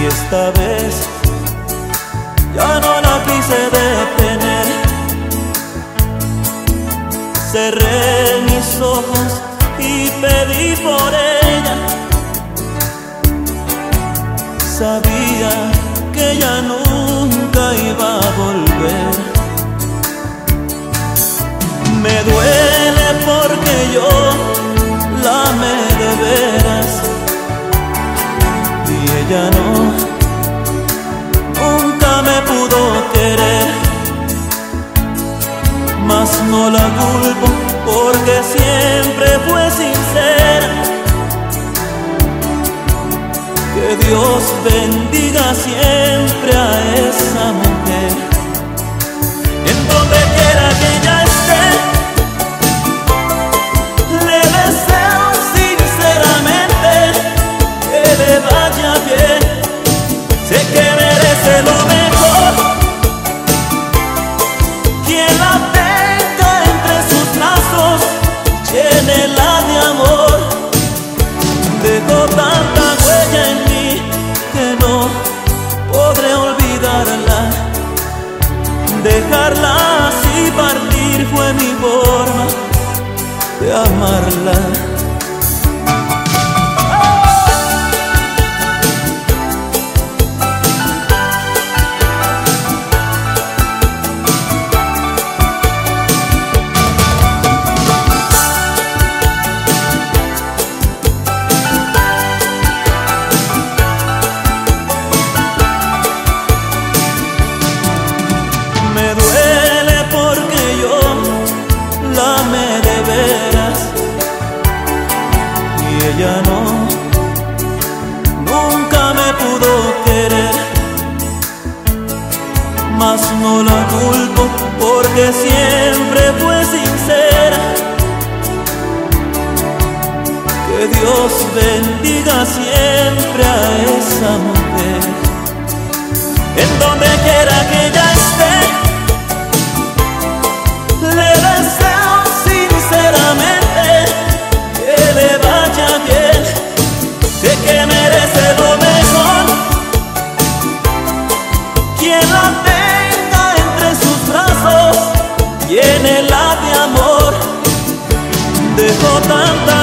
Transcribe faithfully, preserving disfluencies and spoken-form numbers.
esta vez ya no la quise detener. Cerré mis ojos y pedí por ella. Sabía que ella nunca iba a volver. Me duele porque yo la amé de veras y ella no, nunca me pudo querer. Mas no la culpo porque siempre fue sincera. Que Dios bendiga siempre a esa mujer. En donde quiera que ella esté, le deseo sinceramente que le vaya bien. Sé que merece lo mejor. Quien la tenga entre sus brazos, llénela de amor. Dejó tanta huella en mí que no podré olvidarla. Dejarla así partir fue mi forma de amarla. Me duele porque yo la amé de veras y ella no, nunca me pudo querer. Mas no la culpo porque siempre fue sincera. Que Dios bendiga siempre a esa mujer. En donde quiera que ella esté, le deseo sinceramente que le vaya bien. Sé que merece lo mejor. Quien la tenga entre sus brazos, llénela de amor. Dejó tanta